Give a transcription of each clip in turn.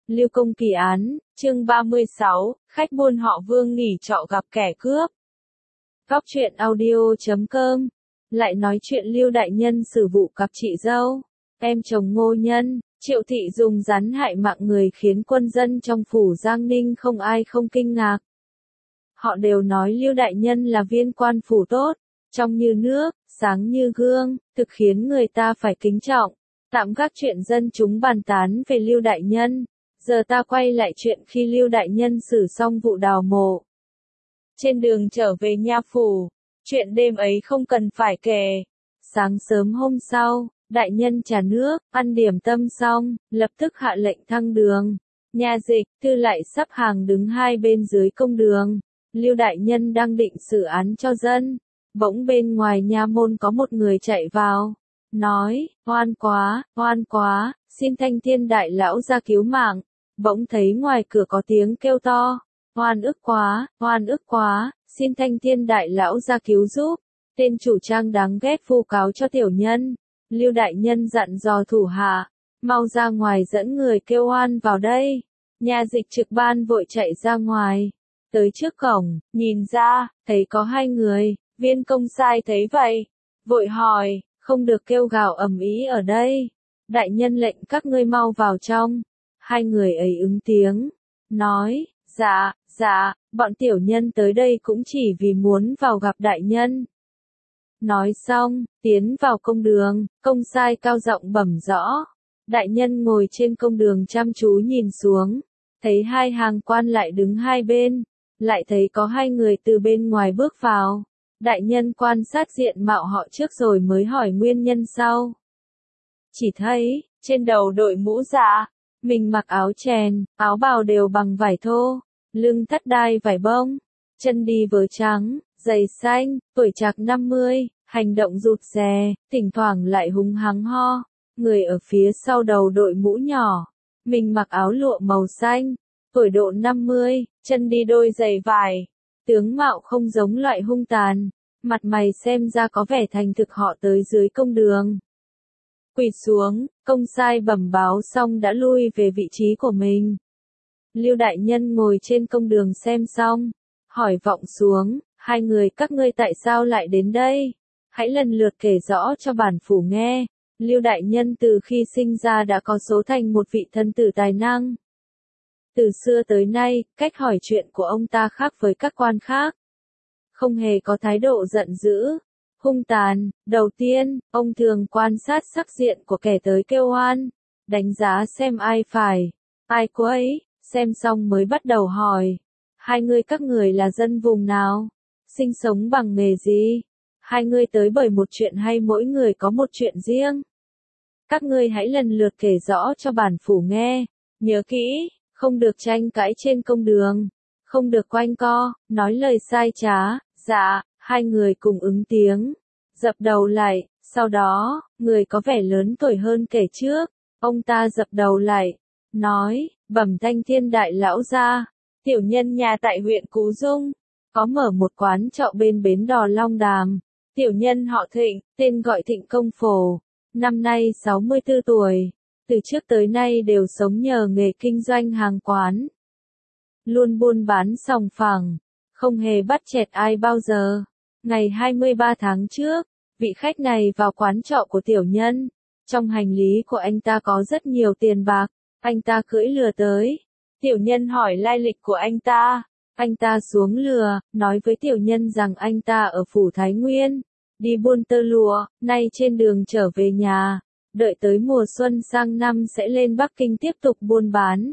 Lưu Công kỳ án, chương 36, khách buôn họ Vương nghỉ trọ gặp kẻ cướp. Góc truyện audio.com lại nói chuyện Lưu đại nhân xử vụ cặp chị dâu, em chồng Ngô Nhân, Triệu thị dùng rắn hại mạng người khiến quân dân trong phủ Giang Ninh không ai không kinh ngạc. Họ đều nói Lưu đại nhân là viên quan phủ tốt, trong như nước, sáng như gương, thực khiến người ta phải kính trọng. Tạm gác chuyện dân chúng bàn tán về Lưu đại nhân, giờ ta quay lại chuyện khi Lưu đại nhân xử xong vụ đào mộ. Trên đường trở về nha phủ, chuyện đêm ấy không cần phải kể. Sáng sớm hôm sau, đại nhân trà nước, ăn điểm tâm xong, lập tức hạ lệnh thăng đường. Nha dịch, tư lại sắp hàng đứng hai bên dưới công đường. Lưu đại nhân đang định xử án cho dân, bỗng bên ngoài nha môn có một người chạy vào, nói, oan quá, xin Thanh Thiên đại lão ra cứu mạng. Bỗng thấy ngoài cửa có tiếng kêu to, oan ức quá, xin Thanh Thiên đại lão ra cứu giúp. Tên chủ trang đáng ghét vu cáo cho tiểu nhân. Lưu đại nhân dặn dò thủ hạ, mau ra ngoài dẫn người kêu oan vào đây. Nha dịch trực ban vội chạy ra ngoài, tới trước cổng, nhìn ra, thấy có hai người. Viên công sai thấy vậy, vội hỏi, không được kêu gào ầm ĩ ở đây. Đại nhân lệnh các ngươi mau vào trong. Hai người ấy ứng tiếng, nói, dạ, bọn tiểu nhân tới đây cũng chỉ vì muốn vào gặp đại nhân. Nói xong, tiến vào công đường, công sai cao giọng bẩm rõ. Đại nhân ngồi trên công đường chăm chú nhìn xuống, thấy hai hàng quan lại đứng hai bên, lại thấy có hai người từ bên ngoài bước vào. Đại nhân quan sát diện mạo họ trước rồi mới hỏi nguyên nhân sau. Chỉ thấy, trên đầu đội mũ dạ, mình mặc áo chèn, áo bào đều bằng vải thô, lưng thắt đai vải bông, chân đi vớ trắng, giày xanh, tuổi trạc 50, hành động rụt rè, thỉnh thoảng lại húng hắng ho. Người ở phía sau đầu đội mũ nhỏ, mình mặc áo lụa màu xanh, tuổi độ 50, chân đi đôi giày vải. Tướng mạo không giống loại hung tàn, mặt mày xem ra có vẻ thành thực. Họ tới dưới công đường, quỳ xuống, công sai bẩm báo xong đã lui về vị trí của mình. Lưu đại nhân ngồi trên công đường xem xong, hỏi vọng xuống, hai người các ngươi tại sao lại đến đây? Hãy lần lượt kể rõ cho bản phủ nghe. Lưu đại nhân từ khi sinh ra đã có số thành một vị thân tử tài năng. Từ xưa tới nay, cách hỏi chuyện của ông ta khác với các quan khác. Không hề có thái độ giận dữ, hung tàn. Đầu tiên, ông thường quan sát sắc diện của kẻ tới kêu oan, đánh giá xem ai phải, ai quấy, xem xong mới bắt đầu hỏi. Hai người các người là dân vùng nào? Sinh sống bằng nghề gì? Hai người tới bởi một chuyện hay mỗi người có một chuyện riêng? Các ngươi hãy lần lượt kể rõ cho bản phủ nghe. Nhớ kỹ, không được tranh cãi trên công đường, không được quanh co, nói lời sai trá. Dạ, hai người cùng ứng tiếng, dập đầu lại. Sau đó, người có vẻ lớn tuổi hơn kể trước, ông ta dập đầu lại, nói, bẩm Thanh Thiên đại lão ra, tiểu nhân nhà tại huyện Cú Dung, có mở một quán trọ bên bến đò Long Đàm. Tiểu nhân họ Thịnh, tên gọi Thịnh Công Phổ, năm nay 64 tuổi, từ trước tới nay đều sống nhờ nghề kinh doanh hàng quán, luôn buôn bán sòng phẳng, không hề bắt chẹt ai bao giờ. Ngày 23 tháng trước, vị khách này vào quán trọ của tiểu nhân, trong hành lý của anh ta có rất nhiều tiền bạc, anh ta cưỡi lừa tới. Tiểu nhân hỏi lai lịch của anh ta xuống lừa, nói với tiểu nhân rằng anh ta ở phủ Thái Nguyên, đi buôn tơ lụa, nay trên đường trở về nhà, đợi tới mùa xuân sang năm sẽ lên Bắc Kinh tiếp tục buôn bán.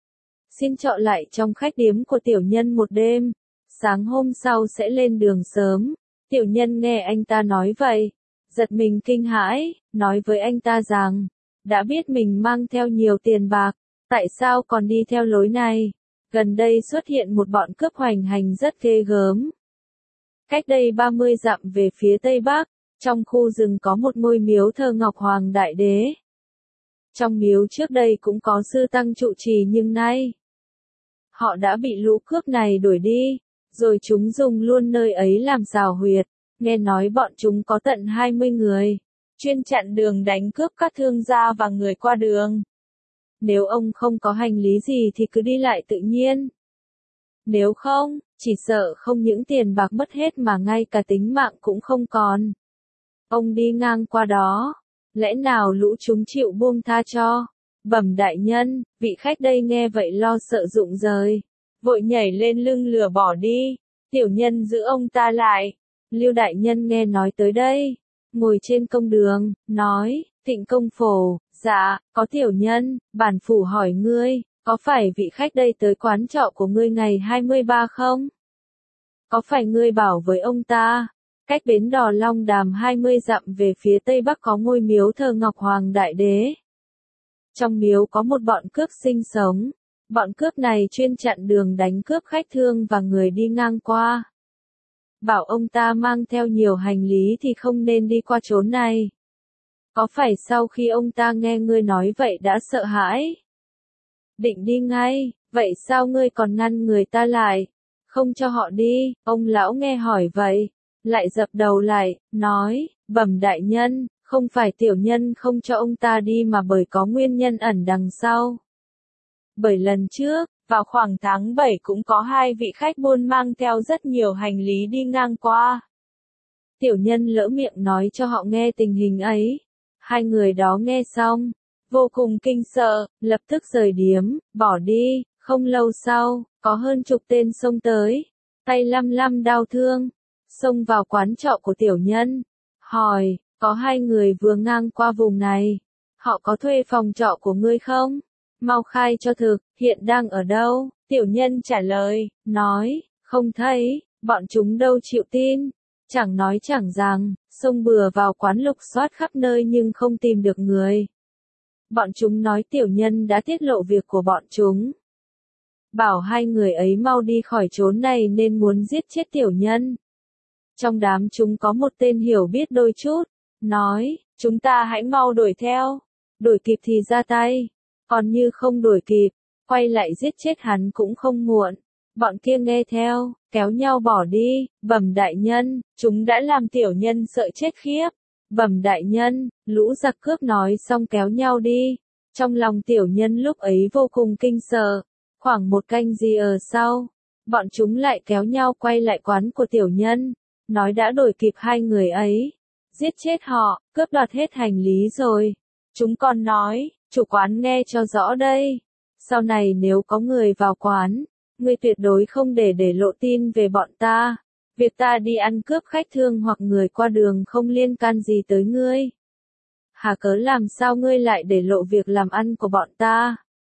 Xin trọ lại trong khách điếm của tiểu nhân một đêm, sáng hôm sau sẽ lên đường sớm. Tiểu nhân nghe anh ta nói vậy, giật mình kinh hãi, nói với anh ta rằng, đã biết mình mang theo nhiều tiền bạc, tại sao còn đi theo lối này? Gần đây xuất hiện một bọn cướp hoành hành rất ghê gớm. Cách đây 30 dặm về phía tây bắc, trong khu rừng có một ngôi miếu thờ Ngọc Hoàng Đại Đế. Trong miếu trước đây cũng có sư tăng trụ trì nhưng nay, họ đã bị lũ cướp này đuổi đi, rồi chúng dùng luôn nơi ấy làm xào huyệt. Nghe nói bọn chúng có tận 20 người, chuyên chặn đường đánh cướp các thương gia và người qua đường. Nếu ông không có hành lý gì thì cứ đi lại tự nhiên. Nếu không, chỉ sợ không những tiền bạc mất hết mà ngay cả tính mạng cũng không còn. Ông đi ngang qua đó, lẽ nào lũ chúng chịu buông tha cho? Bẩm đại nhân, vị khách đây nghe vậy lo sợ rụng rời, vội nhảy lên lưng lừa bỏ đi. Tiểu nhân giữ ông ta lại. Lưu đại nhân nghe nói tới đây, ngồi trên công đường, nói, Thịnh công phổ, dạ, có tiểu nhân, bản phủ hỏi ngươi, có phải vị khách đây tới quán trọ của ngươi ngày 23 không? Có phải ngươi bảo với ông ta, cách bến đò Long Đàm 20 dặm về phía tây bắc có ngôi miếu thờ Ngọc Hoàng Đại Đế? Trong miếu có một bọn cướp sinh sống. Bọn cướp này chuyên chặn đường đánh cướp khách thương và người đi ngang qua. Bảo ông ta mang theo nhiều hành lý thì không nên đi qua chốn này. Có phải sau khi ông ta nghe ngươi nói vậy đã sợ hãi? Định đi ngay, vậy sao ngươi còn ngăn người ta lại? Không cho họ đi, ông lão nghe hỏi vậy, lại dập đầu lại, nói, bẩm đại nhân, không phải tiểu nhân không cho ông ta đi mà bởi có nguyên nhân ẩn đằng sau. Bởi lần trước, vào khoảng tháng 7 cũng có hai vị khách buôn mang theo rất nhiều hành lý đi ngang qua. Tiểu nhân lỡ miệng nói cho họ nghe tình hình ấy. Hai người đó nghe xong, vô cùng kinh sợ, lập tức rời điếm, bỏ đi. Không lâu sau, có hơn chục tên xông tới, tay lăm lăm đao thương, xông vào quán trọ của tiểu nhân. Hỏi, có hai người vừa ngang qua vùng này, họ có thuê phòng trọ của ngươi không? Mau khai cho thực, hiện đang ở đâu? Tiểu nhân trả lời, nói, không thấy, bọn chúng đâu chịu tin. Chẳng nói chẳng rằng, xông bừa vào quán lục soát khắp nơi nhưng không tìm được người. Bọn chúng nói tiểu nhân đã tiết lộ việc của bọn chúng. Bảo hai người ấy mau đi khỏi chốn này nên muốn giết chết tiểu nhân. Trong đám chúng có một tên hiểu biết đôi chút, nói, chúng ta hãy mau đuổi theo, đuổi kịp thì ra tay, còn như không đuổi kịp, quay lại giết chết hắn cũng không muộn. Bọn kia nghe theo, kéo nhau bỏ đi. Bẩm đại nhân, chúng đã làm tiểu nhân sợ chết khiếp. Bẩm đại nhân, lũ giặc cướp nói xong kéo nhau đi. Trong lòng tiểu nhân lúc ấy vô cùng kinh sợ. Khoảng một canh giờ sau, bọn chúng lại kéo nhau quay lại quán của tiểu nhân, nói đã đuổi kịp hai người ấy, giết chết họ, cướp đoạt hết hành lý rồi. Chúng còn nói, chủ quán nghe cho rõ đây, sau này nếu có người vào quán, ngươi tuyệt đối không để lộ tin về bọn ta. Việc ta đi ăn cướp khách thương hoặc người qua đường không liên can gì tới ngươi. Hà cớ làm sao ngươi lại để lộ việc làm ăn của bọn ta?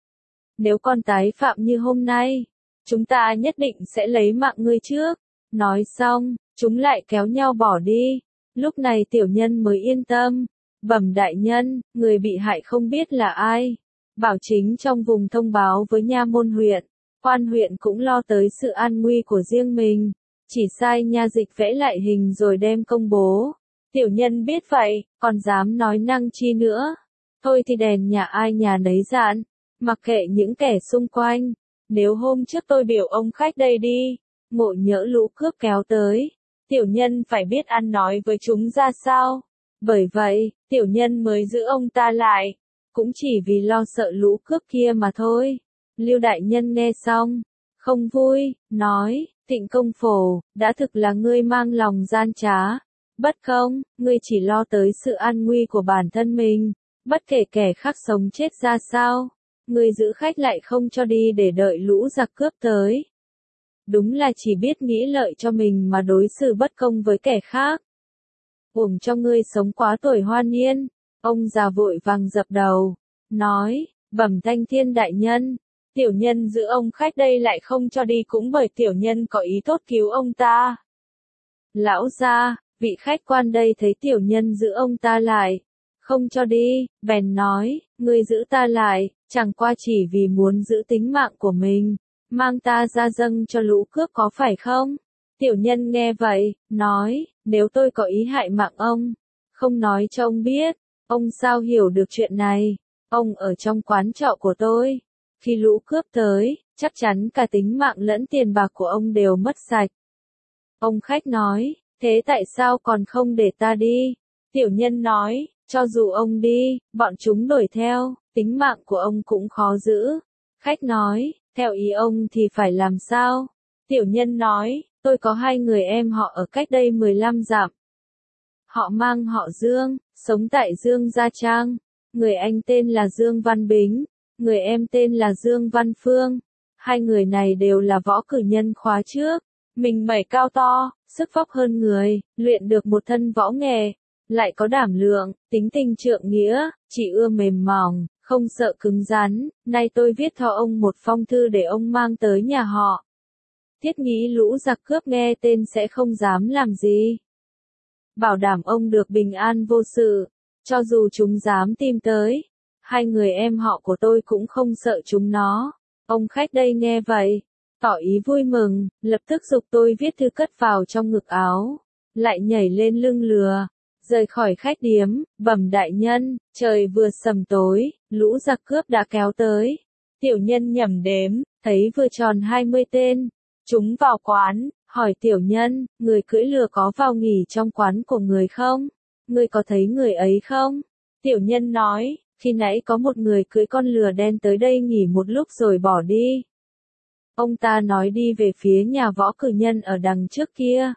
Nếu còn tái phạm như hôm nay, chúng ta nhất định sẽ lấy mạng ngươi trước. Nói xong, chúng lại kéo nhau bỏ đi. Lúc này tiểu nhân mới yên tâm. Bẩm đại nhân, người bị hại không biết là ai. Bảo chính trong vùng thông báo với nha môn huyện. Quan huyện cũng lo tới sự an nguy của riêng mình. Chỉ sai nha dịch vẽ lại hình rồi đem công bố. Tiểu nhân biết vậy, còn dám nói năng chi nữa. Thôi thì đèn nhà ai nhà nấy dạn. Mặc kệ những kẻ xung quanh. Nếu hôm trước tôi biểu ông khách đây đi, ngộ nhỡ lũ cướp kéo tới, tiểu nhân phải biết ăn nói với chúng ra sao. Bởi vậy, tiểu nhân mới giữ ông ta lại, cũng chỉ vì lo sợ lũ cướp kia mà thôi. Lưu đại nhân nghe xong, không vui, nói, Thịnh công phổ, đã thực là ngươi mang lòng gian trá. Bất công, ngươi chỉ lo tới sự an nguy của bản thân mình, bất kể kẻ khác sống chết ra sao. Ngươi giữ khách lại không cho đi để đợi lũ giặc cướp tới. Đúng là chỉ biết nghĩ lợi cho mình mà đối xử bất công với kẻ khác. Uổng cho ngươi sống quá tuổi hoa niên. Ông già vội vàng dập đầu, nói, bẩm Thanh Thiên đại nhân, tiểu nhân giữ ông khách đây lại không cho đi cũng bởi tiểu nhân có ý tốt cứu ông ta. Lão gia, vị khách quan đây thấy tiểu nhân giữ ông ta lại, không cho đi, bèn nói, ngươi giữ ta lại, chẳng qua chỉ vì muốn giữ tính mạng của mình, mang ta ra dâng cho lũ cướp có phải không? Tiểu nhân nghe vậy, nói, nếu tôi có ý hại mạng ông, không nói cho ông biết, ông sao hiểu được chuyện này? Ông ở trong quán trọ của tôi, khi lũ cướp tới, chắc chắn cả tính mạng lẫn tiền bạc của ông đều mất sạch. Ông khách nói, thế tại sao còn không để ta đi? Tiểu nhân nói, cho dù ông đi, bọn chúng đuổi theo, tính mạng của ông cũng khó giữ. Khách nói, theo ý ông thì phải làm sao? Tiểu nhân nói, tôi có 2 người em họ ở cách đây 15 dặm. Họ mang họ Dương, sống tại Dương Gia Trang. Người anh tên là Dương Văn Bính, người em tên là Dương Văn Phương. 2 người này đều là võ cử nhân khóa trước. Mình mẩy cao to, sức vóc hơn người, luyện được một thân võ nghề, lại có đảm lượng, tính tình trượng nghĩa, chỉ ưa mềm mỏng, không sợ cứng rắn. Nay tôi viết cho ông một phong thư để ông mang tới nhà họ. Thiết nghĩ lũ giặc cướp nghe tên sẽ không dám làm gì. Bảo đảm ông được bình an vô sự, cho dù chúng dám tìm tới. 2 người em họ của tôi cũng không sợ chúng nó. Ông khách đây nghe vậy, tỏ ý vui mừng, lập tức giục tôi viết thư cất vào trong ngực áo, lại nhảy lên lưng lừa, rời khỏi khách điếm. Bẩm đại nhân, trời vừa sầm tối, lũ giặc cướp đã kéo tới. Tiểu nhân nhẩm đếm, thấy vừa tròn 20 tên. Chúng vào quán, hỏi tiểu nhân, người cưỡi lừa có vào nghỉ trong quán của người không? Người có thấy người ấy không? Tiểu nhân nói, khi nãy có một người cưỡi con lừa đen tới đây nghỉ một lúc rồi bỏ đi. Ông ta nói đi về phía nhà võ cử nhân ở đằng trước kia.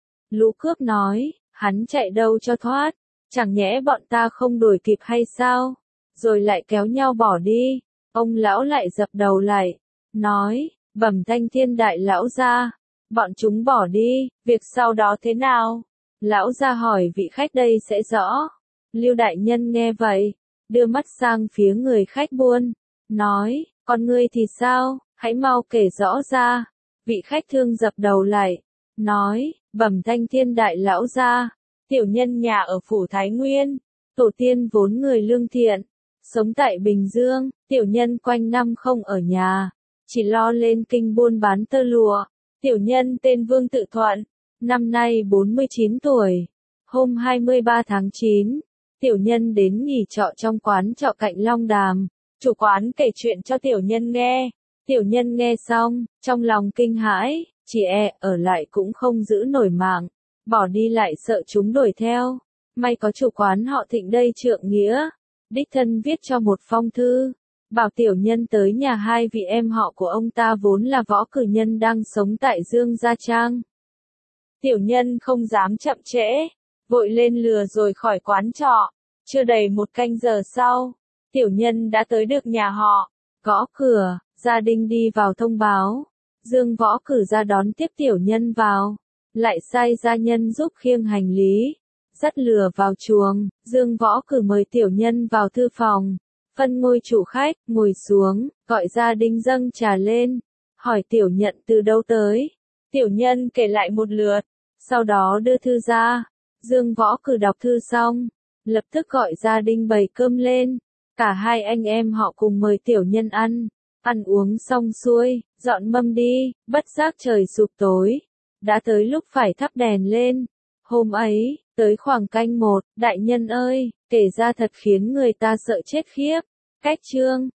Lũ cướp nói, hắn chạy đâu cho thoát, chẳng nhẽ bọn ta không đuổi kịp hay sao? Rồi lại kéo nhau bỏ đi. Ông lão lại dập đầu lại, nói, bẩm Thanh Thiên đại lão gia, bọn chúng bỏ đi, việc sau đó thế nào? Lão gia hỏi vị khách đây sẽ rõ. Lưu đại nhân nghe vậy, đưa mắt sang phía người khách buôn, nói, còn ngươi thì sao, hãy mau kể rõ ra. Vị khách thương dập đầu lại, nói, bẩm Thanh Thiên đại lão gia, tiểu nhân nhà ở phủ Thái Nguyên, tổ tiên vốn người lương thiện, sống tại Bình Dương, tiểu nhân quanh năm không ở nhà, chỉ lo lên kinh buôn bán tơ lụa. Tiểu nhân tên Vương Tự Thuận, năm nay 49 tuổi. Hôm 23 tháng 9, tiểu nhân đến nghỉ trọ trong quán trọ cạnh Long Đàm. Chủ quán kể chuyện cho tiểu nhân nghe. Tiểu nhân nghe xong, trong lòng kinh hãi, chỉ ở lại cũng không giữ nổi mạng, bỏ đi lại sợ chúng đuổi theo. May có chủ quán họ Thịnh đây trượng nghĩa, đích thân viết cho một phong thư, bảo tiểu nhân tới nhà 2 vị em họ của ông ta vốn là võ cử nhân đang sống tại Dương Gia Trang. Tiểu nhân không dám chậm trễ, vội lên lừa rồi khỏi quán trọ. Chưa đầy 1 canh giờ sau, tiểu nhân đã tới được nhà họ, gõ cửa, gia đình đi vào thông báo. Dương võ cử ra đón tiếp tiểu nhân vào, lại sai gia nhân giúp khiêng hành lý, dắt lừa vào chuồng. Dương võ cử mời tiểu nhân vào thư phòng, phân ngôi chủ khách, ngồi xuống, gọi gia đình dâng trà lên, hỏi tiểu nhân từ đâu tới. Tiểu nhân kể lại một lượt, sau đó đưa thư ra. Dương võ cử đọc thư xong, lập tức gọi gia đình bày cơm lên, cả 2 anh em họ cùng mời tiểu nhân ăn. Ăn uống xong xuôi, dọn mâm đi, bất giác trời sụp tối, đã tới lúc phải thắp đèn lên. Hôm ấy, tới khoảng canh 1, đại nhân ơi, kể ra thật khiến người ta sợ chết khiếp. Cách chương